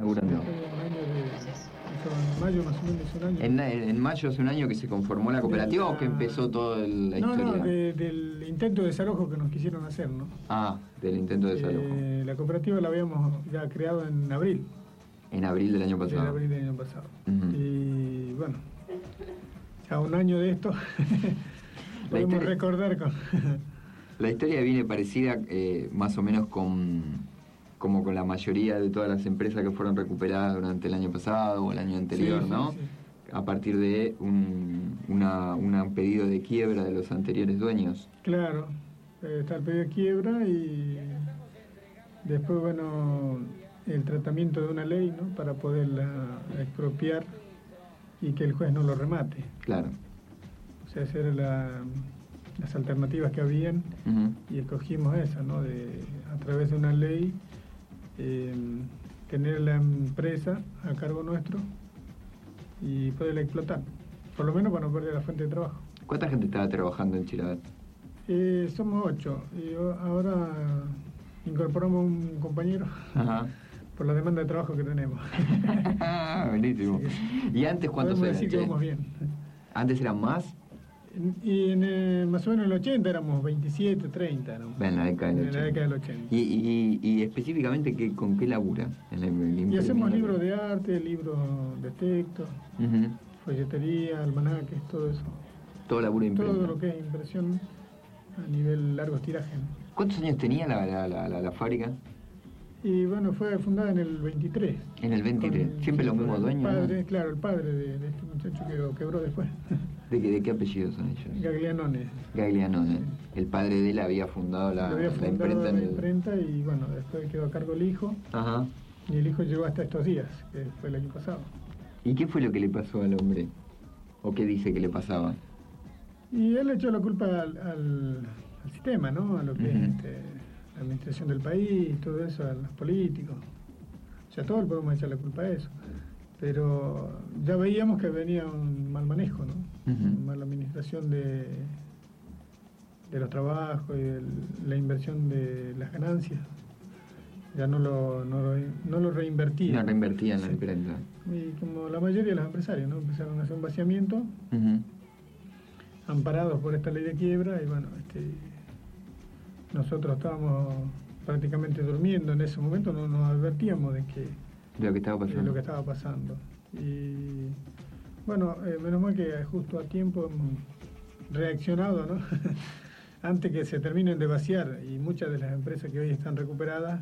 laburando. Un año en mayo más o menos un año. ¿En mayo hace un año que se conformó la cooperativa o que empezó toda la historia? No, del intento de desalojo que nos quisieron hacer, ¿no? Ah, del intento de desalojo. La cooperativa la habíamos ya creado en abril. En abril del año pasado. En abril del año pasado. Uh-huh. Y bueno, a un año de esto podemos recordar con... La historia viene parecida más o menos como con la mayoría de todas las empresas que fueron recuperadas durante el año pasado o el año anterior, sí, ¿no? Sí. A partir de un pedido de quiebra de los anteriores dueños. Claro, está el pedido de quiebra y después, bueno, el tratamiento de una ley, ¿no? Para poderla expropiar y que el juez no lo remate. Claro. O sea, esas eran las alternativas que habían. Uh-huh. Y escogimos esa, ¿no? A través de una ley, tener la empresa a cargo nuestro y poderla explotar, por lo menos para no perder la fuente de trabajo. ¿Cuánta gente estaba trabajando en Chirabat? Somos 8 y ahora incorporamos un compañero. Ajá. Por la demanda de trabajo que tenemos. Buenísimo. ¿Y antes cuántos eran? Decir que vamos bien. ¿Antes eran más? Y más o menos en el 80 éramos 27, 30. Éramos. En la década del 80. ¿Y específicamente con qué labura? Y hacemos libros de arte, libros de texto, uh-huh. Folletería, almanaques, todo eso. Todo laburo imprenta. Todo lo que es impresión a nivel largos tirajes. ¿Cuántos años tenía la fábrica? Y bueno, fue fundada en el 23. En el 23. ¿Siempre los mismos dueños? Padre, ¿no? Claro, el padre de este muchacho que lo quebró después. ¿De qué apellidos son ellos? Gaglianone. Gaglianone. El padre de él había fundado la imprenta y bueno, después quedó a cargo el hijo. Ajá. Y el hijo llegó hasta estos días, que fue el año pasado. ¿Y qué fue lo que le pasó al hombre? ¿O qué dice que le pasaba? Y él echó la culpa al sistema, ¿no? A lo que uh-huh. es la administración del país, todo eso, a los políticos. O sea, todos podemos echar la culpa a eso. Pero ya veíamos que venía un mal manejo, ¿no? Uh-huh. Una mala administración de los trabajos y de la inversión de las ganancias. Ya no lo reinvertían. No reinvertían la imprenta. Y como la mayoría de los empresarios, ¿no? Empezaron a hacer un vaciamiento, uh-huh. amparados por esta ley de quiebra, y bueno, nosotros estábamos prácticamente durmiendo en ese momento, no nos advertíamos de lo que estaba pasando. Y bueno, menos mal que justo a tiempo hemos reaccionado, ¿no? Antes que se terminen de vaciar, y muchas de las empresas que hoy están recuperadas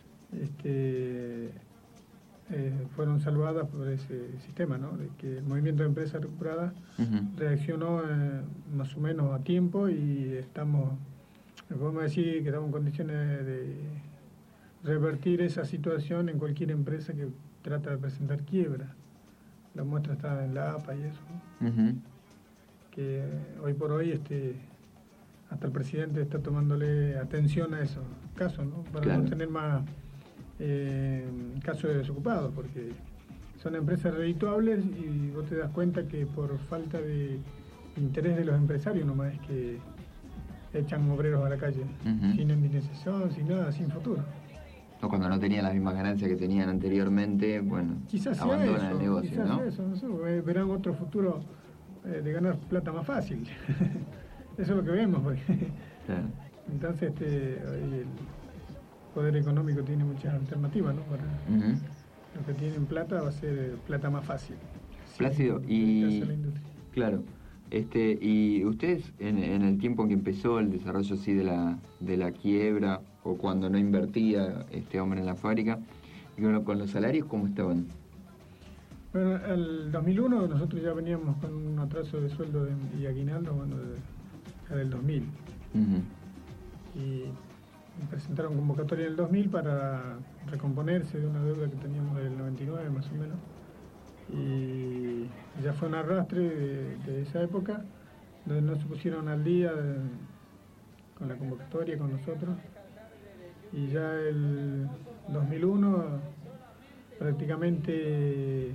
fueron salvadas por ese sistema, ¿no? De que el movimiento de empresas recuperadas uh-huh. reaccionó más o menos a tiempo y podemos decir que estamos en condiciones de revertir esa situación en cualquier empresa que trata de presentar quiebra. La muestra está en la APA y eso, ¿no? Uh-huh. Que hoy por hoy hasta el presidente está tomándole atención a esos casos, ¿no? Para claro. no tener más casos de desocupados, porque son empresas redituables y vos te das cuenta que por falta de interés de los empresarios nomás es que echan obreros a la calle, uh-huh. sin indemnización, sin nada, sin futuro. O cuando no tenían las mismas ganancias que tenían anteriormente, bueno, quizás abandonan eso, el negocio, quizás ¿no? Eso, no sé, verán otro futuro de ganar plata más fácil. Eso es lo que vemos, porque claro. Entonces el poder económico tiene muchas alternativas, ¿no? Para uh-huh. los que tienen plata va a ser plata más fácil. Plácido, y claro, y ustedes en el tiempo en que empezó el desarrollo así de la quiebra, o cuando no invertía este hombre en la fábrica, y con los salarios, ¿cómo estaban? Bueno, el 2001 nosotros ya veníamos con un atraso de sueldo y aguinaldo, bueno, ya del 2000. Uh-huh. Y presentaron convocatoria en el 2000 para recomponerse de una deuda que teníamos del 99 más o menos. Y ya fue un arrastre de esa época, donde no se pusieron al día con la convocatoria con nosotros. Y ya el 2001 prácticamente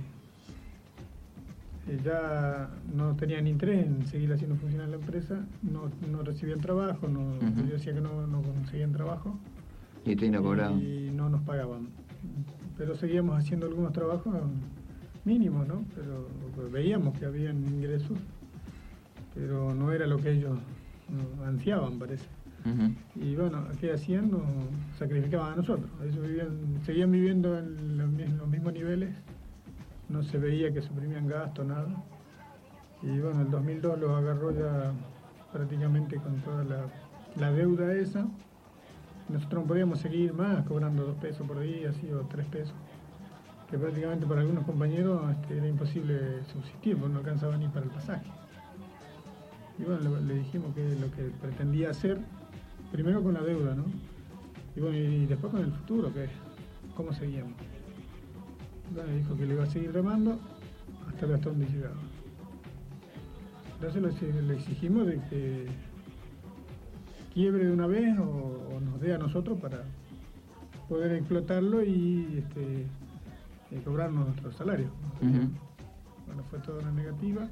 ya no tenían interés en seguir haciendo funcionar la empresa, no recibían trabajo, uh-huh. Yo decía que no conseguían trabajo. ¿Y no cobraban? Y no nos pagaban. pero seguíamos haciendo algunos trabajos mínimos, ¿no? Pero veíamos que habían ingresos, pero no era lo que ellos ansiaban, parece. Y bueno, ¿qué hacían? Nos sacrificaban a nosotros. Ellos seguían viviendo en los mismos niveles, no se veía que suprimían gasto, nada. Y bueno, el 2002 los agarró ya prácticamente con toda la deuda esa. Nosotros no podíamos seguir más cobrando 2 pesos por día, así, o 3 pesos, que prácticamente para algunos compañeros era imposible subsistir, porque no alcanzaba ni para el pasaje. Y bueno, le dijimos que lo que pretendía hacer, primero con la deuda, ¿no? Y bueno, y después con el futuro, que cómo seguíamos. Bueno, dijo que le iba a seguir remando hasta ver hasta dónde llegaba. Entonces le exigimos de que quiebre de una vez o nos dé a nosotros para poder explotarlo y cobrarnos nuestros salarios. Bueno, fue toda una negativa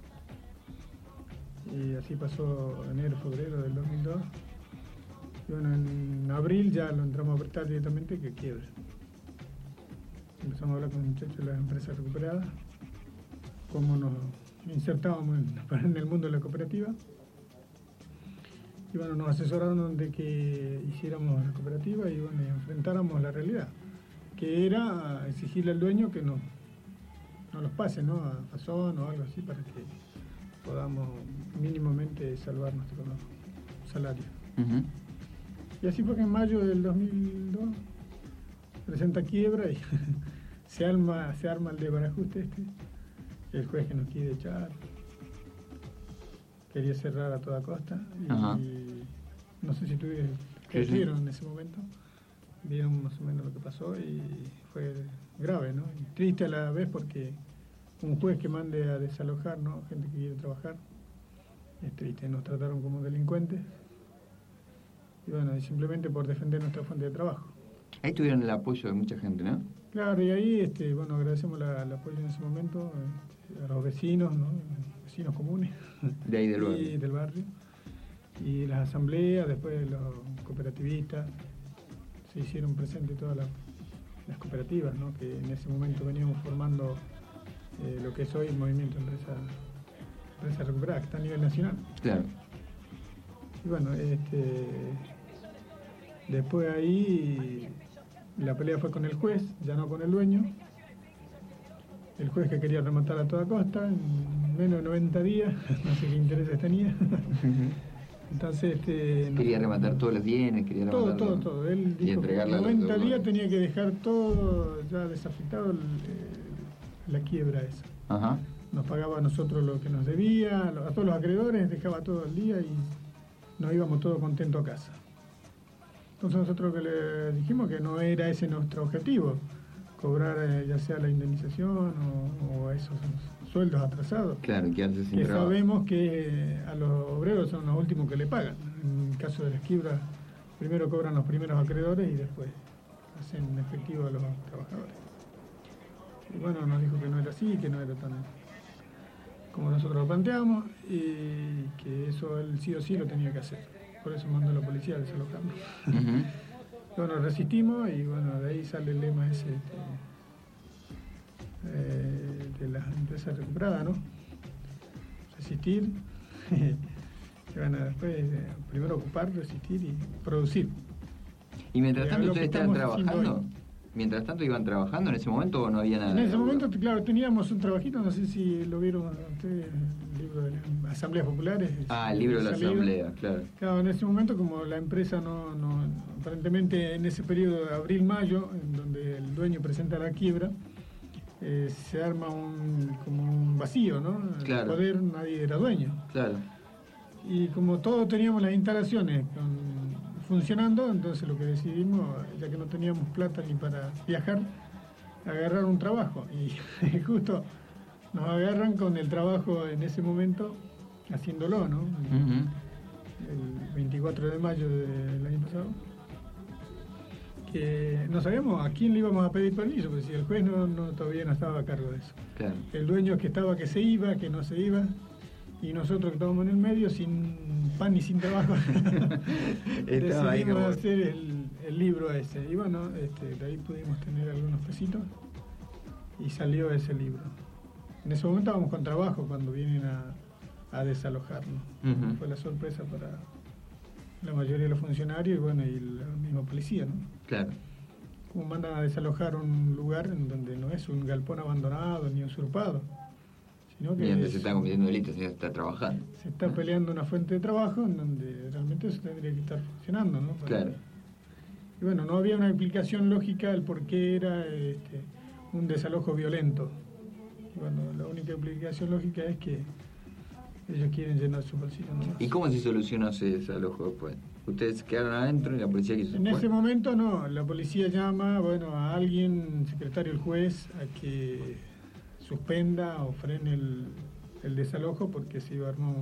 y así pasó enero, febrero del 2002. Y bueno, en abril ya lo entramos a apretar directamente que quiebre. Empezamos a hablar con los muchachos de las empresas recuperadas, cómo nos insertábamos en el mundo de la cooperativa. Y bueno, nos asesoraron de que hiciéramos la cooperativa y bueno, enfrentáramos la realidad, que era exigirle al dueño que no los pase, ¿no? A Fazón o algo así para que podamos mínimamente salvar nuestro salario. Y así fue que en mayo del 2002 presenta quiebra y se arma el desbarajuste el juez que nos quiere echar. Quería cerrar a toda costa y no sé si vieron en ese momento, vieron más o menos lo que pasó y fue grave, ¿no? Y triste a la vez porque un juez que mande a desalojar, ¿no? Gente que quiere trabajar, es triste, nos trataron como delincuentes y bueno, y simplemente por defender nuestra fuente de trabajo. Ahí tuvieron el apoyo de mucha gente, ¿no? Claro, y ahí bueno, agradecemos el apoyo en ese momento a los vecinos, ¿no? Vecinos comunes de ahí del barrio. Y del barrio. Y las asambleas, después los cooperativistas, se hicieron presentes todas las cooperativas, ¿no? Que en ese momento veníamos formando lo que es hoy el movimiento Empresa Recuperada, que está a nivel nacional. Claro. Y bueno, después ahí la pelea fue con el juez, ya no con el dueño. El juez que quería rematar a toda costa, en menos de 90 días, no sé qué intereses tenía. Entonces, quería rematar todos los bienes, quería rematar todo. Él dijo que en 90 días tenía que dejar todo ya desafectado, la quiebra esa. Ajá. Nos pagaba a nosotros lo que nos debía, a todos los acreedores, dejaba todo el día y nos íbamos todos contentos a casa. Entonces nosotros que le dijimos que no era ese nuestro objetivo, cobrar ya sea la indemnización o esos sueldos atrasados. Claro, quedarse sin trabajo. Sabemos que a los obreros son los últimos que le pagan. En el caso de las quiebras, primero cobran los primeros acreedores y después hacen efectivo a los trabajadores. Y bueno, nos dijo que no era así, que no era tan como nosotros lo planteamos y que eso él sí o sí lo tenía que hacer. Por eso mandó a la policía a desalojarnos. Bueno, resistimos y bueno, de ahí sale el lema ese de las empresas recuperadas, ¿no? Resistir, y bueno, después primero ocupar, resistir y producir. ¿Y mientras tanto ustedes estaban trabajando? ¿Mientras tanto iban trabajando en ese momento o no había nada? En ese momento, claro, teníamos un trabajito, no sé si lo vieron ustedes, el libro de las asambleas populares. El libro de la asamblea, claro. Claro, en ese momento como la empresa no aparentemente en ese periodo de abril-mayo, en donde el dueño presenta la quiebra, se arma como un vacío, ¿no? Claro. El poder, nadie era dueño. Claro. Y como todos teníamos las instalaciones funcionando, entonces lo que decidimos, ya que no teníamos plata ni para viajar, agarrar un trabajo. Y justo nos agarran con el trabajo en ese momento, haciéndolo, ¿no? El 24 de mayo del año pasado. Que no sabíamos a quién le íbamos a pedir permiso, porque si el juez todavía no estaba a cargo de eso. Claro. El dueño que estaba que se iba, que no se iba, y nosotros que estábamos en el medio sin pan y sin trabajo, decidimos como... hacer el libro ese. Y bueno, de ahí pudimos tener algunos pesitos y salió ese libro. En ese momento estábamos con trabajo cuando vienen a desalojarnos. Uh-huh. Fue la sorpresa para la mayoría de los funcionarios y bueno, y la misma policía, ¿no? Claro. Como mandan a desalojar un lugar en donde no es un galpón abandonado ni usurpado, sino que y donde se está cometiendo delitos, se está trabajando. Se está peleando una fuente de trabajo en donde realmente eso tendría que estar funcionando, ¿no? Claro. Y bueno, no había una explicación lógica del por qué era un desalojo violento. Y bueno, la única explicación lógica es que ellos quieren llenar su bolsillo nomás. ¿Y cómo se solucionó ese desalojo después? Ustedes quedaron adentro y la policía quiso... En ese momento no, la policía llama, bueno, a alguien, secretario del juez, a que suspenda o frene el desalojo porque se iba a armar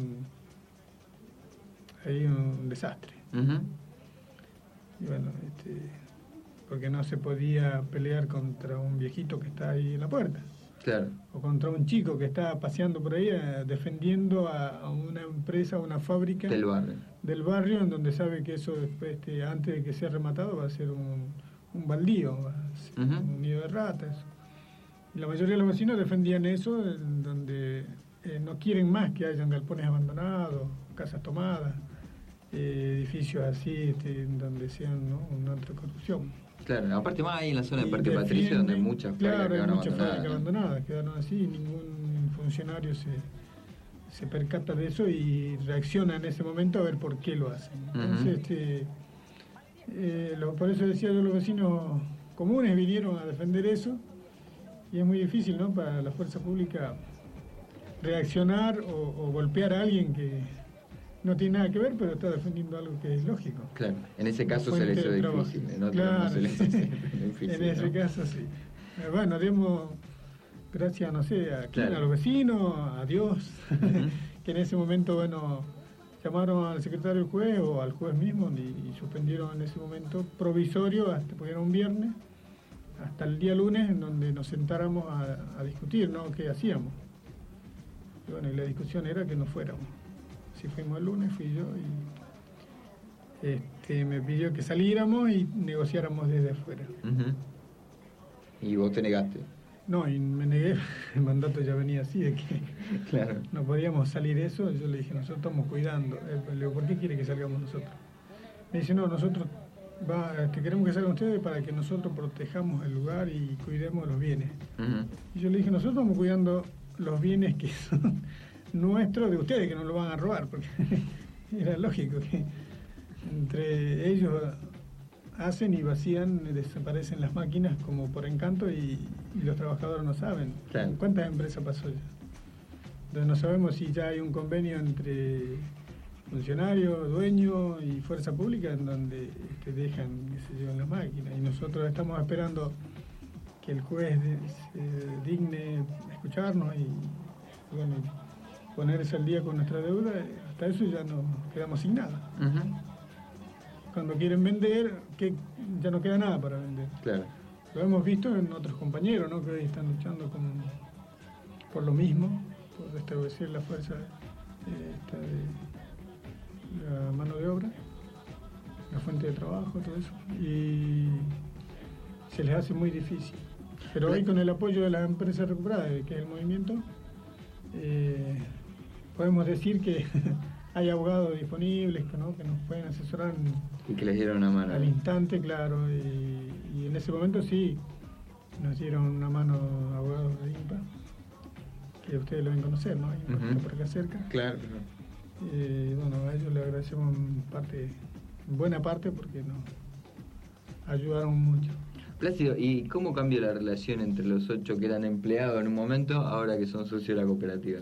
un desastre. Uh-huh. Y bueno, porque no se podía pelear contra un viejito que está ahí en la puerta. Claro. O contra un chico que está paseando por ahí defendiendo a una empresa, a una fábrica del barrio en donde sabe que eso después, antes de que sea rematado, va a ser un baldío, va a ser un nido de ratas. Y la mayoría de los vecinos defendían eso, en donde no quieren más que hayan galpones abandonados, casas tomadas, edificios así, en donde sean, ¿no?, una alta corrupción. Claro, aparte más ahí en la zona de Parque Patricio, donde muchas fábricas quedaron así, y ningún funcionario se percata de eso y reacciona en ese momento a ver por qué lo hacen. Entonces, por eso decía yo, los vecinos comunes vinieron a defender eso, y es muy difícil, ¿no?, para la fuerza pública reaccionar o golpear a alguien que no tiene nada que ver, pero está defendiendo algo que es lógico. Claro, en ese caso se le hizo difícil. Claro, no difícil, en ese caso sí. Bueno, demos gracias, no sé, a los vecinos, a Dios, que en ese momento, bueno, llamaron al secretario del juez o al juez mismo y suspendieron en ese momento provisorio, porque era un viernes, hasta el día lunes, en donde nos sentáramos a discutir, ¿no?, qué hacíamos. Y bueno, y la discusión era que no fuéramos. Si fuimos el lunes, fui yo y me pidió que saliéramos y negociáramos desde afuera. Uh-huh. ¿Y vos te negaste? No, y me negué, el mandato ya venía así, de que claro, no podíamos salir eso. Yo le dije, nosotros estamos cuidando. Le digo, ¿por qué quiere que salgamos nosotros? Me dice, no, nosotros queremos que salgan ustedes para que nosotros protejamos el lugar y cuidemos los bienes. Uh-huh. Y yo le dije, nosotros estamos cuidando los bienes que son nuestros, de ustedes, que no lo van a robar, porque era lógico que entre ellos hacen y vacían, desaparecen las máquinas como por encanto y los trabajadores no saben. Claro. ¿Cuántas empresas pasó ya? Entonces no sabemos si ya hay un convenio entre funcionarios, dueños y fuerza pública en donde dejan que se lleven las máquinas, y nosotros estamos esperando que el juez se digne escucharnos y bueno, ponerse al día con nuestra deuda. Hasta eso ya nos quedamos sin nada. Uh-huh. Cuando quieren vender, que ya no queda nada para vender. Claro. Lo hemos visto en otros compañeros, ¿no?, que hoy están luchando por lo mismo, por restablecer la fuerza de la mano de obra, la fuente de trabajo, todo eso, y se les hace muy difícil. Pero hoy, con el apoyo de las empresas recuperadas, que es el movimiento, podemos decir que hay abogados disponibles, ¿no?, que nos pueden asesorar y que les dieron una mano al instante, claro, y en ese momento sí nos dieron una mano abogados de INPA, que ustedes lo deben conocer, ¿no? INPA, uh-huh, por acá cerca. Claro. Bueno, a ellos les agradecemos en buena parte, porque nos ayudaron mucho. Plácido, ¿y cómo cambió la relación entre los 8 que eran empleados en un momento, ahora que son socios de la cooperativa?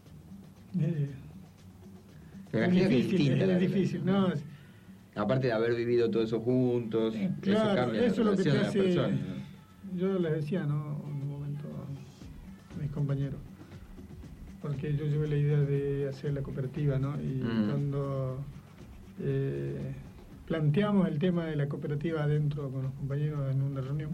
Es difícil, ¿no? Aparte de haber vivido todo eso juntos, claro, eso cambia eso la es lo que te relación de hace, las personas, ¿no? Yo les decía, ¿no?, en un momento a mis compañeros, porque yo llevé la idea de hacer la cooperativa, ¿no? Y cuando planteamos el tema de la cooperativa adentro con los compañeros en una reunión,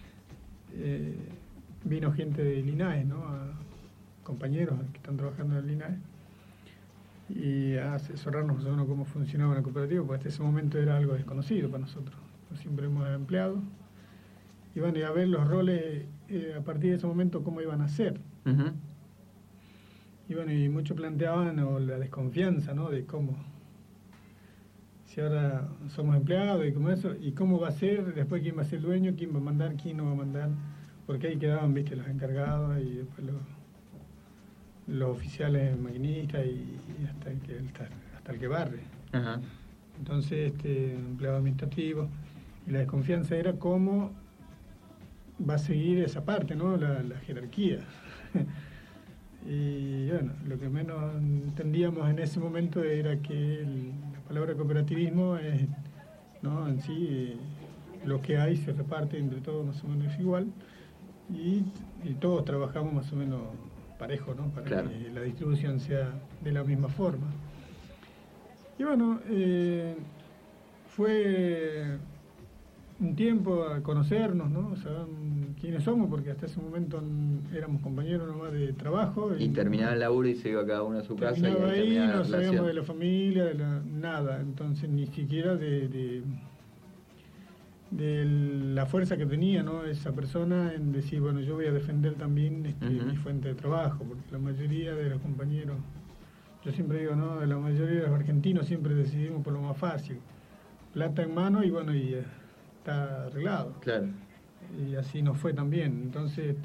vino gente del INAE, ¿no?, compañeros que están trabajando en el INAE, y a asesorarnos más o menos cómo funcionaba la cooperativa, porque hasta ese momento era algo desconocido para nosotros. Siempre hemos empleado. Y bueno, y a ver los roles a partir de ese momento cómo iban a ser. Uh-huh. Y bueno, y muchos planteaban la desconfianza, ¿no? De cómo, si ahora somos empleados y como eso, y cómo va a ser, después quién va a ser el dueño, quién va a mandar, quién no va a mandar, porque ahí quedaban, viste, los encargados y después los oficiales maquinistas y hasta el que barre. Uh-huh. Entonces, empleado administrativo, y la desconfianza era cómo va a seguir esa parte, ¿no? La jerarquía. Y bueno, lo que menos entendíamos en ese momento era que la palabra cooperativismo es, ¿no? En sí, lo que hay se reparte entre todos más o menos igual, y todos trabajamos más o menos parejo, ¿no? Para claro. que la distribución sea de la misma forma. Y bueno, fue un tiempo a conocernos, ¿no? Saber quiénes somos, porque hasta ese momento éramos compañeros nomás de trabajo. Y terminaba el laburo y se iba cada uno a su casa. Y ahí no sabíamos de la familia, nada. Entonces ni siquiera de la fuerza que tenía, ¿no? Esa persona en decir, bueno, yo voy a defender también uh-huh. mi fuente de trabajo, porque la mayoría de los compañeros, yo siempre digo, ¿no? La mayoría de los argentinos siempre decidimos por lo más fácil. Plata en mano y bueno, y está arreglado. Claro. Y así nos fue también. Entonces,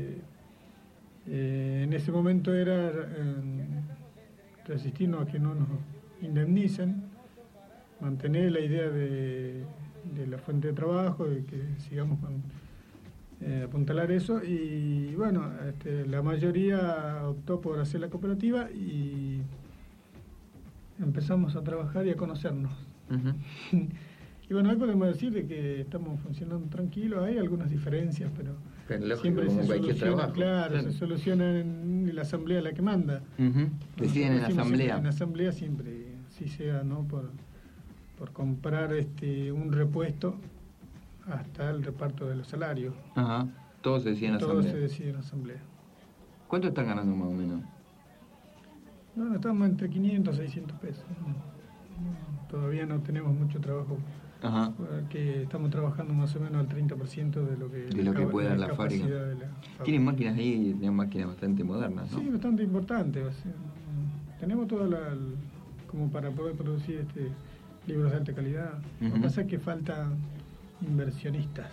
en ese momento era resistirnos a que no nos indemnicen, mantener la idea de la fuente de trabajo, de que sigamos con apuntalar eso. Y bueno, la mayoría optó por hacer la cooperativa y empezamos a trabajar y a conocernos. Uh-huh. Y bueno, hoy podemos decir de que estamos funcionando tranquilos, hay algunas diferencias, pero lógico, siempre como se cualquier soluciona, trabajo. Claro, se soluciona en la asamblea la que manda. Uh-huh. Deciden en asamblea. En asamblea siempre, si sea, ¿no? Por comprar un repuesto hasta el reparto de los salarios. Ajá. Todo se decide en asamblea. Todo se decide en asamblea. ¿Cuánto están ganando más o menos? No, estamos entre 500 y 600 pesos. Todavía no tenemos mucho trabajo. Ajá. Porque estamos trabajando más o menos al 30% de lo que puede dar la fábrica. Tienen máquinas ahí, tienen máquinas bastante modernas, ¿no? Sí, bastante importantes. Tenemos todo como para poder producir libros de alta calidad. Uh-huh. Lo que pasa es que falta inversionistas.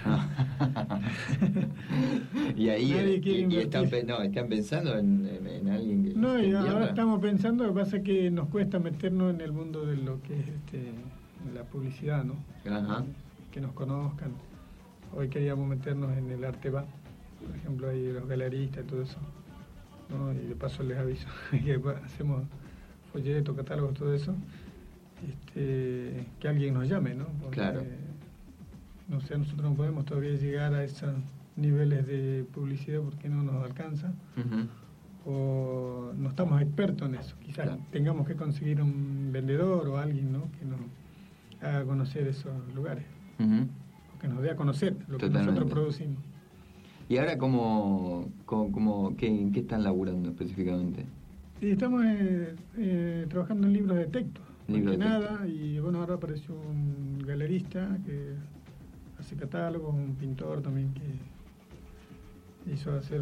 Y ahí están pensando en alguien que... No, y ahora estamos pensando, lo que pasa es que nos cuesta meternos en el mundo de lo que es la publicidad, ¿no? Ajá. Que nos conozcan. Hoy queríamos meternos en el arte va, por ejemplo, ahí los galeristas y todo eso, ¿no? Y de paso les aviso que hacemos folletos, catálogos, todo eso, que alguien nos llame, ¿no? Porque, claro. No sé, nosotros no podemos todavía llegar a esos niveles de publicidad porque no nos alcanza. Uh-huh. O no estamos expertos en eso. Quizás claro. Tengamos que conseguir un vendedor o alguien, ¿no? Que nos haga conocer esos lugares. Uh-huh. O que nos dé a conocer lo Totalmente. Que nosotros producimos. ¿Y ahora ¿en qué están laburando específicamente? Y estamos trabajando en libros de texto. Y bueno, ahora apareció un galerista que hace catálogos, un pintor también que hizo hacer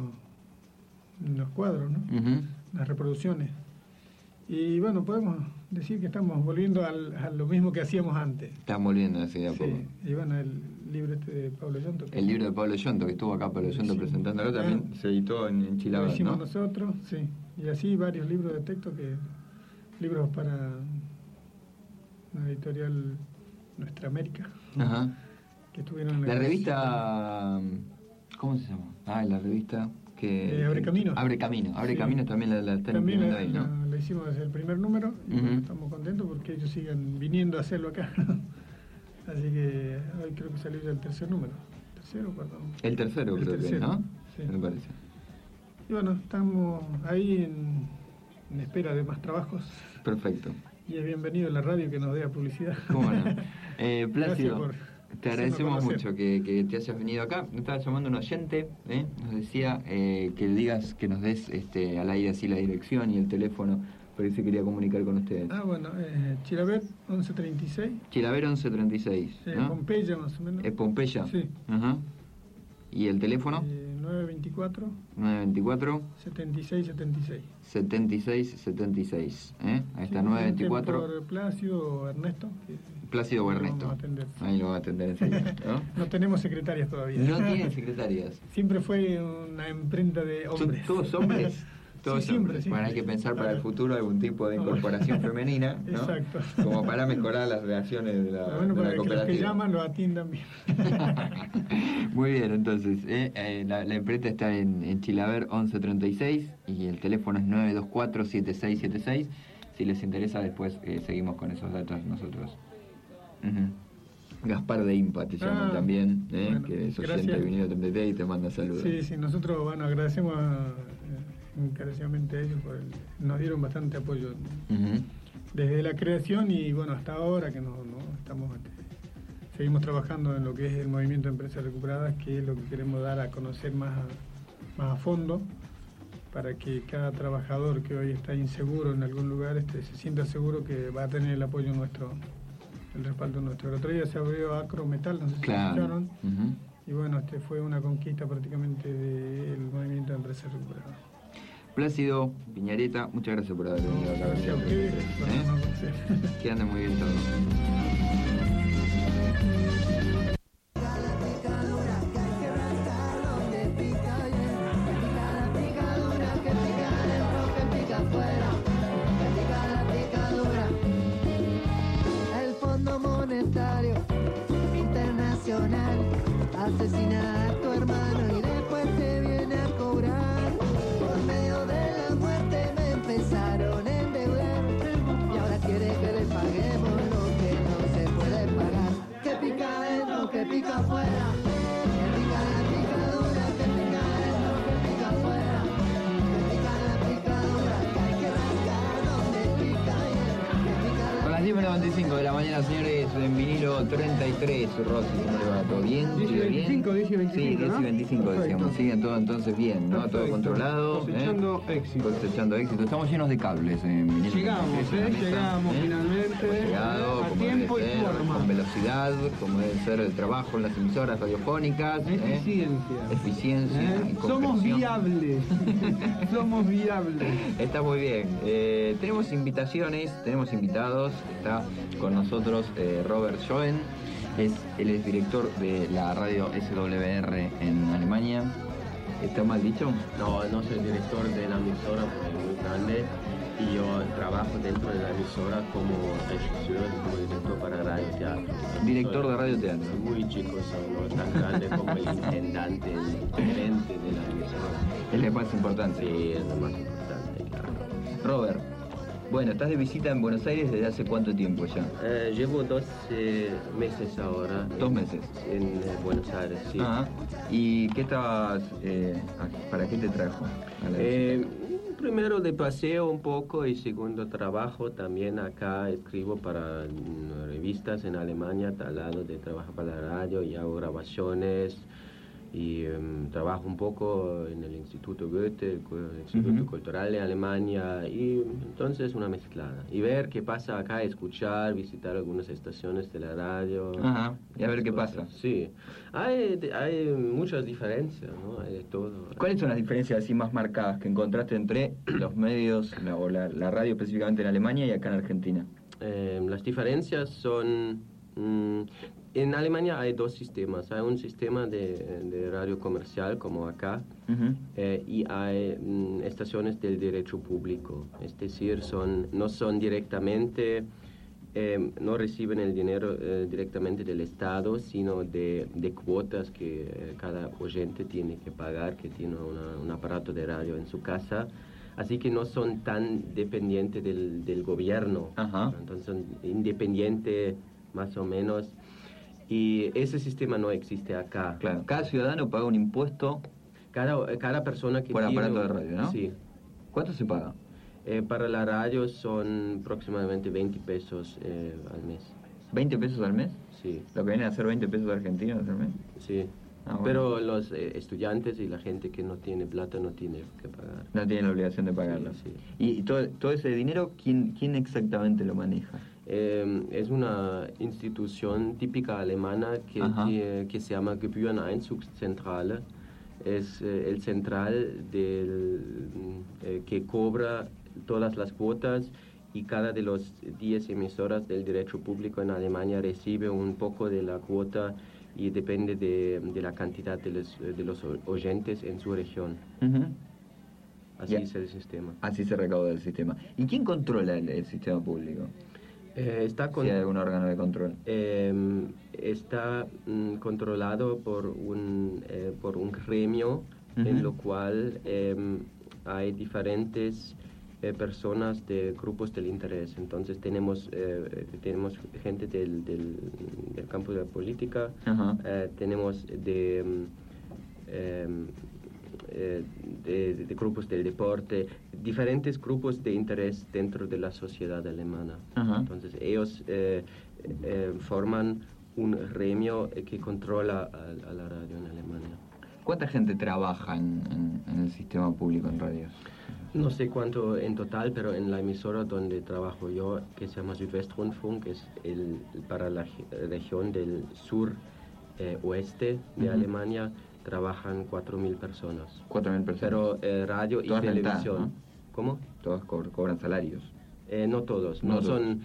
unos cuadros, ¿no? Uh-huh. Las reproducciones. Y bueno, podemos decir que estamos volviendo a lo mismo que hacíamos antes. Están volviendo así de a poco. Sí, y bueno, el libro de Pablo Yonto. El libro de Pablo Yonto, que estuvo acá Pablo Yonto presentándolo, también se editó en Chilabert, lo hicimos ¿no? nosotros, sí. Y así varios libros de texto, libros para una editorial Nuestra América. Ajá. Que estuvieron en la revista, ¿cómo se llama? La revista que Abre Camino. Abre Camino también la están imprimiendo ahí, ¿no? La hicimos desde el primer número y bueno, estamos contentos porque ellos siguen viniendo a hacerlo acá. Así que hoy creo que salió ya el tercer número. ¿Tercero o cuarto? El tercero creo que, ¿no? Sí. Me parece. Y bueno, estamos ahí en espera de más trabajos. Perfecto. Y es bienvenido a la radio que nos dé publicidad. ¿Cómo no? Plácido, te agradecemos mucho que te hayas venido acá. Me estaba llamando un oyente, nos decía que digas, que nos des al aire así la dirección y el teléfono por eso quería comunicar con ustedes. Bueno, Chilaver 1136. Chilaver 1136, ¿no? Pompeya más o menos. ¿Es Pompeya? Sí. Ajá. ¿Y el teléfono? 924. 924. 7676. 7676, ¿eh? Ahí está, 924. Por Plácido o Ernesto. Plácido o Ernesto. Ahí lo va a atender enseguida, ¿no? No tenemos secretarias todavía. No tienen secretarias. Siempre fue una imprenta de hombres. ¿Son todos hombres? Todos siempre. Bueno, hay que pensar para el futuro algún tipo de incorporación femenina, ¿no? Exacto. Como para mejorar las relaciones de la, bueno, para de la que los que llaman lo atiendan bien. Muy bien, entonces, la imprenta está en Chilaver 1136 y el teléfono es 924-7676. Si les interesa, después seguimos con esos datos nosotros. Gaspar de Impa te llaman también, bueno, que es oyente de Vinilo 33 y te manda saludos. Sí, nosotros agradecemos encarecidamente a ellos, nos dieron bastante apoyo desde la creación y bueno, hasta ahora que seguimos trabajando en lo que es el movimiento de empresas recuperadas, que es lo que queremos dar a conocer más a fondo, para que cada trabajador que hoy está inseguro en algún lugar se sienta seguro que va a tener el apoyo nuestro, el respaldo nuestro. El otro día se abrió Acrometal, no sé si escucharon, y bueno, fue una conquista prácticamente del movimiento de empresas recuperadas. Plácido, Piñareta, muchas gracias por haber venido acá. Gracias a ustedes. Que ande muy bien todo. El Fondo Monetario Internacional asesina a tu hermano y después te viene a cobrar. Por medio de la muerte me empezaron a endeudar y ahora quiere que le paguemos lo que no se puede pagar. Que pica adentro, que pica afuera, que pica la picadura, que pica adentro, que pica afuera, que pica la picadura, que hay que rascar donde pica bien, que pica la... Son las 10:95 de la mañana, señores, en Vinilo 33, Rosy, ¿cómo le va? ¿Todo bien? 10 y 25, 10 y 25, sí, 10 y 25 decíamos, siguen todo entonces bien, ¿no? Perfecto. Todo controlado. Cosechando éxito. Cosechando éxito. Estamos llenos de cables en Vinilo. Llegamos finalmente. Llegado, a como tiempo debe y ser, forma. con velocidad, como debe ser el trabajo en las emisoras radiofónicas. Eficiencia. Y Somos concreción. viables. Somos viables. Está muy bien. Tenemos invitaciones, tenemos invitados. Está con nosotros Robert Schoen. Él es director de la radio SWR en Alemania. ¿Está mal dicho? No, no soy director de la emisora porque es muy grande y yo trabajo dentro de la emisora como regisseur y como director para radio teatro. Director de radio teatro. Son muy chicos, no tan grande como el intendente, el gerente de la emisora. Es el más importante. Sí, es lo más importante, claro. Robert, bueno, estás de visita en Buenos Aires desde hace cuánto tiempo ya? Llevo 2 meses ahora. 2 meses. En Buenos Aires, sí. ¿Y qué estabas, para qué te trajo a la visita? Primero de paseo un poco y segundo trabajo. También acá escribo para revistas en Alemania, al lado de trabajo para la radio y hago grabaciones y trabajo un poco en el Instituto Goethe, el Instituto Cultural de Alemania, y entonces una mezclada. Y ver qué pasa acá, escuchar, visitar algunas estaciones de la radio. Y a ver qué pasa. Sí, hay muchas diferencias, ¿no? Hay de todo. ¿Cuáles son las diferencias así más marcadas que encontraste entre los medios, o la radio específicamente en Alemania y acá en Argentina? Las diferencias son... en Alemania hay 2 sistemas. Hay un sistema de radio comercial, como acá, y hay estaciones del derecho público. Es decir, no son directamente, no reciben el dinero directamente del Estado, sino de cuotas que cada oyente tiene que pagar, que tiene un aparato de radio en su casa. Así que no son tan dependientes del gobierno. Entonces son independientes más o menos. Y ese sistema no existe acá. Claro, cada ciudadano paga un impuesto. Cada persona que por tiene aparato de radio, ¿no? Sí. ¿Cuánto se paga? Para la radio son aproximadamente 20 pesos al mes. ¿20 pesos al mes? Sí. ¿Lo que viene a ser 20 pesos argentinos al mes? Sí. Ah, bueno. Pero los estudiantes y la gente que no tiene plata no tiene que pagar. No tienen la obligación de pagarlo. Sí. ¿Y todo ese dinero, quién exactamente lo maneja? Es una institución típica alemana que se llama Gebühreneinzugszentrale. Es el central que cobra todas las cuotas, y cada de los 10 emisoras del derecho público en Alemania recibe un poco de la cuota, y depende de la cantidad de los oyentes en su región. Uh-huh. Así es el sistema. Así se recauda el sistema. ¿Y quién controla el sistema público? Si hay algún órgano de control. Está controlado por un gremio, uh-huh, en lo cual hay diferentes personas de grupos del interés. Entonces tenemos gente del campo de la política, uh-huh, tenemos de grupos del deporte, diferentes grupos de interés dentro de la sociedad alemana. Uh-huh. Entonces ellos forman un gremio que controla a la radio en Alemania. ¿Cuánta gente trabaja en el sistema público en radios? No sé cuánto en total, pero en la emisora donde trabajo yo, que se llama Südwestrundfunk, es para la región del sur oeste de, uh-huh, Alemania, trabajan 4.000 personas. 4.000 personas. Pero radio y televisión. ¿No? ¿Cómo? Todos cobran salarios. No todos. No son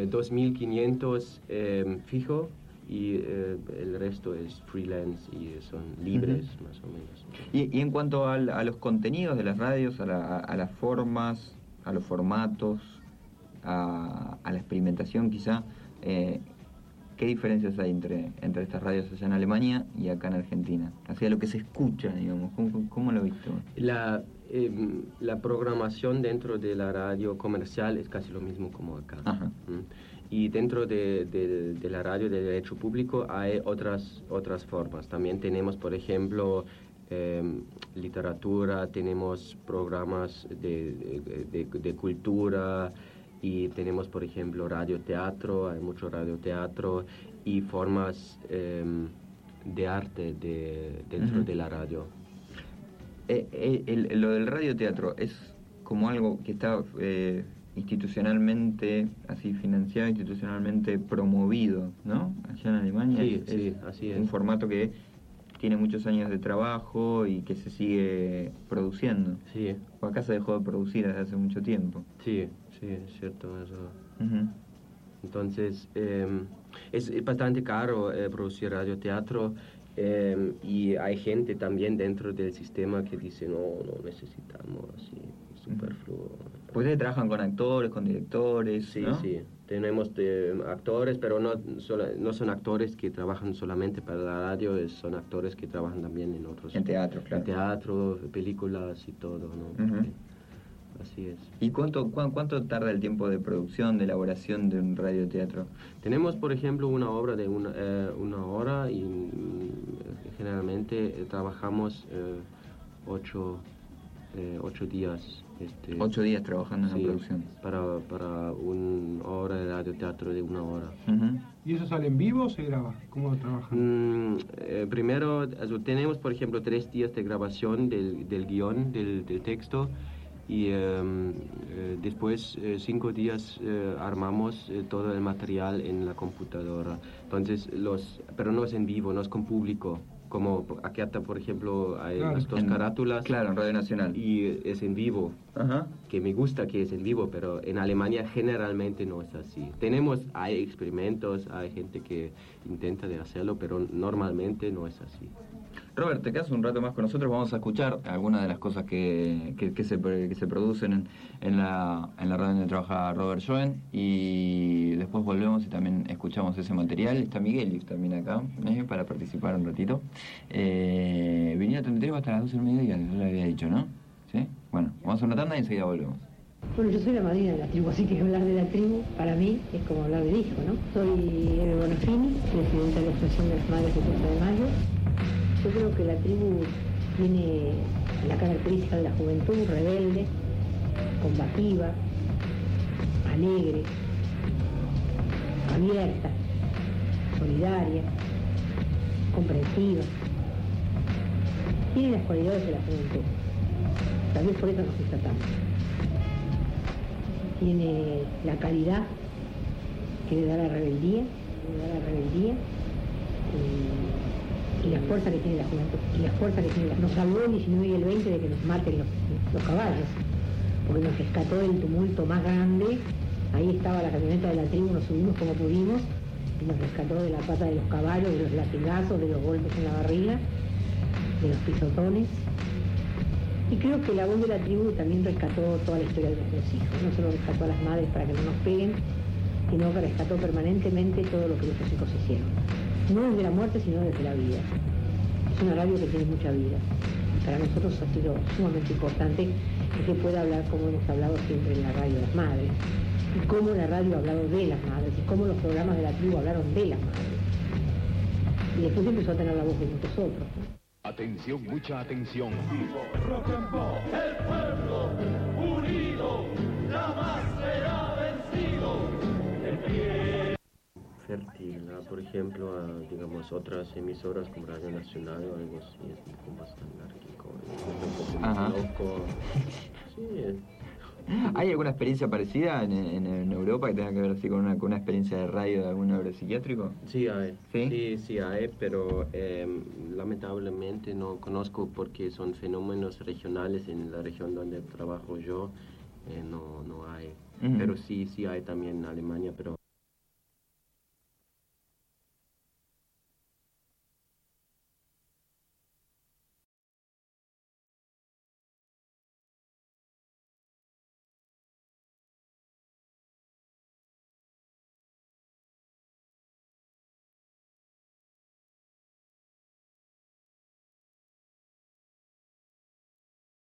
2.500 fijo, y el resto es freelance y son libres, uh-huh, más o menos. Y en cuanto a los contenidos de las radios, a las formas, a los formatos, a la experimentación quizá, ¿qué diferencias hay entre estas radios allá en Alemania y acá en Argentina? Hacia lo que se escucha, digamos, ¿cómo lo has visto? La programación dentro de la radio comercial es casi lo mismo como acá. Ajá. Y dentro de la radio de derecho público hay otras formas. También tenemos, por ejemplo, literatura, tenemos programas de cultura, y tenemos, por ejemplo, radioteatro, hay mucho radioteatro, y formas de arte dentro, uh-huh, de la radio. Lo del radioteatro es como algo que está institucionalmente, así financiado, institucionalmente promovido, ¿no? Allá en Alemania. Sí, así es. Un formato que tiene muchos años de trabajo y que se sigue produciendo. Sí. O acá se dejó de producir desde hace mucho tiempo. Sí, es cierto eso. Uh-huh. Entonces, es bastante caro producir radioteatro, y hay gente también dentro del sistema que dice no necesitamos, así, superfluo. Pues ustedes trabajan con actores, con directores, sí, ¿no? Sí, tenemos actores, pero no son actores que trabajan solamente para la radio, son actores que trabajan también en otros... En teatro, claro. En teatro, películas y todo, ¿no? Uh-huh. Así es. ¿Y cuánto tarda el tiempo de producción, de elaboración de un radioteatro? Tenemos, por ejemplo, una obra de una hora, y generalmente trabajamos 8 días. 8 días trabajando en la producción. Para una obra de radioteatro de una hora. Uh-huh. ¿Y eso sale en vivo o se graba? ¿Cómo trabajan? Primero, tenemos, por ejemplo, 3 días de grabación del guión, del texto, y después 5 días armamos todo el material en la computadora. Entonces, pero no es en vivo, no es con público. Como aquí hasta, por ejemplo, hay las 2 carátulas. Claro, en Radio Nacional. Y es en vivo. Ajá. Que me gusta que es en vivo, pero en Alemania generalmente no es así. Hay experimentos, hay gente que intenta de hacerlo, pero normalmente no es así. Robert, te quedas un rato más con nosotros, vamos a escuchar algunas de las cosas que se producen en la radio donde trabaja Robert Schoen, y después volvemos y también escuchamos ese material. Está Miguel también acá para participar un ratito. Vinilo 33 hasta las 12 del mediodía, yo le había dicho, ¿no? ¿Sí? Bueno, vamos a una tanda y enseguida volvemos. Bueno, yo soy la madrina de la tribu, así que hablar de la tribu para mí es como hablar del hijo, ¿no? Soy Eve Bonafini, presidenta de la Asociación de las Madres de Plaza de Mayo. Yo creo que la tribu tiene la característica de la juventud rebelde, combativa, alegre, abierta, solidaria, comprensiva, tiene las cualidades de la juventud. Tal vez por eso nos gusta tanto. Tiene la calidad que le da la rebeldía, y la fuerza que tiene la juventud, y la fuerza que tiene nos salvó el 19 y el 20 de que nos maten los caballos, porque nos rescató del tumulto más grande. Ahí estaba la camioneta de la tribu, nos subimos como pudimos y nos rescató de la pata de los caballos, de los latigazos, de los golpes en la barriga, de los pisotones. Y creo que la voz de la tribu también rescató toda la historia de nuestros hijos. No solo rescató a las madres para que no nos peguen, sino que rescató permanentemente todo lo que nuestros hijos hicieron. No desde la muerte, sino desde la vida. Es una radio que tiene mucha vida. Y para nosotros ha sido sumamente importante que pueda hablar como hemos hablado siempre en la radio de las madres. Y cómo la radio ha hablado de las madres, y cómo los programas de la tribu hablaron de las madres. Y después empezó a tener la voz de muchos otros, ¿no? Atención, mucha atención. Rock and roll, el pueblo unido, jamás será vencido. De pie. Fértil, por ejemplo, a, digamos, otras emisoras como Radio Nacional o algo así, es un poco más anárquico, un poco loco. Sí. ¿Hay alguna experiencia parecida en Europa que tenga que ver así con una experiencia de radio de algún neuropsiquiátrico? Sí hay, sí hay, pero lamentablemente no conozco porque son fenómenos regionales en la región donde trabajo yo, no hay. Pero sí hay también en Alemania, pero